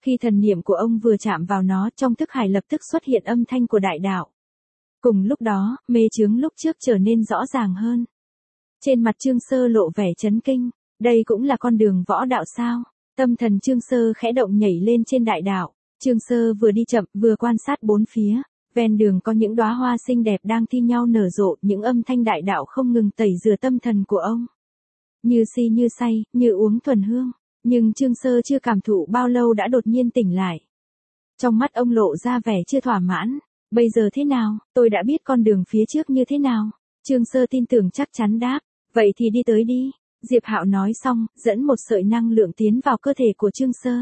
Khi thần niệm của ông vừa chạm vào nó, trong thức hải lập tức xuất hiện âm thanh của đại đạo. Cùng lúc đó, mê chướng lúc trước trở nên rõ ràng hơn. Trên mặt Trương Sơ lộ vẻ chấn kinh, đây cũng là con đường võ đạo sao? Tâm thần Trương Sơ khẽ động nhảy lên trên đại đạo. Trương Sơ vừa đi chậm vừa quan sát bốn phía, ven đường có những đóa hoa xinh đẹp đang thi nhau nở rộ, những âm thanh đại đạo không ngừng tẩy rửa tâm thần của ông. Như si như say, như uống thuần hương, nhưng Trương Sơ chưa cảm thụ bao lâu đã đột nhiên tỉnh lại. Trong mắt ông lộ ra vẻ chưa thỏa mãn, bây giờ thế nào, tôi đã biết con đường phía trước như thế nào. Trương Sơ tin tưởng chắc chắn đáp, vậy thì đi tới đi. Diệp Hạo nói xong, dẫn một sợi năng lượng tiến vào cơ thể của Trương Sơ.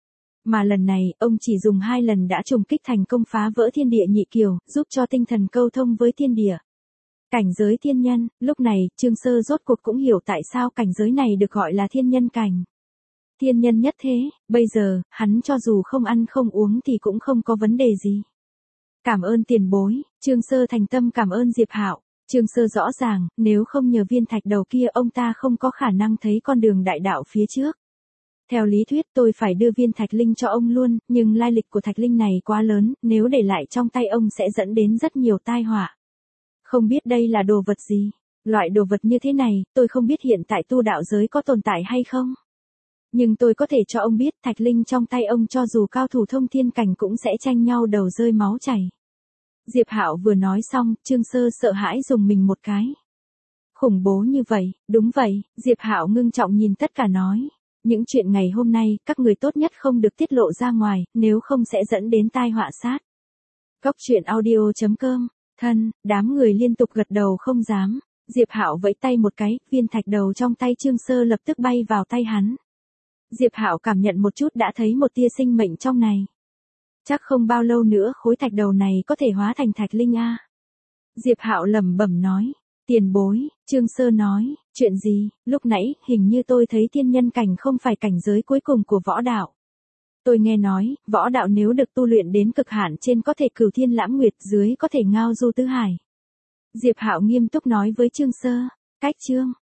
Mà lần này, ông chỉ dùng 2 lần đã trùng kích thành công phá vỡ thiên địa nhị kiều, giúp cho tinh thần câu thông với thiên địa. Cảnh giới thiên nhân, lúc này, Trương Sơ rốt cuộc cũng hiểu tại sao cảnh giới này được gọi là thiên nhân cảnh. Thiên nhân nhất thế, bây giờ, hắn cho dù không ăn không uống thì cũng không có vấn đề gì. Cảm ơn tiền bối, Trương Sơ thành tâm cảm ơn Diệp Hạo. Trương Sơ rõ ràng, nếu không nhờ viên thạch đầu kia ông ta không có khả năng thấy con đường đại đạo phía trước. Theo lý thuyết tôi phải đưa viên thạch linh cho ông luôn, nhưng lai lịch của thạch linh này quá lớn, nếu để lại trong tay ông sẽ dẫn đến rất nhiều tai họa. Không biết đây là đồ vật gì? Loại đồ vật như thế này, tôi không biết hiện tại tu đạo giới có tồn tại hay không. Nhưng tôi có thể cho ông biết thạch linh trong tay ông cho dù cao thủ thông thiên cảnh cũng sẽ tranh nhau đầu rơi máu chảy. Diệp Hạo vừa nói xong, Trương Sơ sợ hãi dùng mình một cái. Khủng bố như vậy, đúng vậy, Diệp Hạo ngưng trọng nhìn tất cả nói. Những chuyện ngày hôm nay, các người tốt nhất không được tiết lộ ra ngoài, nếu không sẽ dẫn đến tai họa sát. Góc truyện audio.com, thân, đám người liên tục gật đầu không dám. Diệp Hạo vẫy tay một cái, viên thạch đầu trong tay Trương Sơ lập tức bay vào tay hắn. Diệp Hạo cảm nhận một chút đã thấy một tia sinh mệnh trong này. Chắc không bao lâu nữa khối thạch đầu này có thể hóa thành thạch linh a. Diệp Hạo lẩm bẩm nói. Tiền bối, Trương Sơ nói, chuyện gì, lúc nãy, hình như tôi thấy thiên nhân cảnh không phải cảnh giới cuối cùng của võ đạo. Tôi nghe nói, võ đạo nếu được tu luyện đến cực hạn trên có thể cửu thiên lãm nguyệt, dưới có thể ngao du tứ hải. Diệp Hạo nghiêm túc nói với Trương Sơ, cách chương.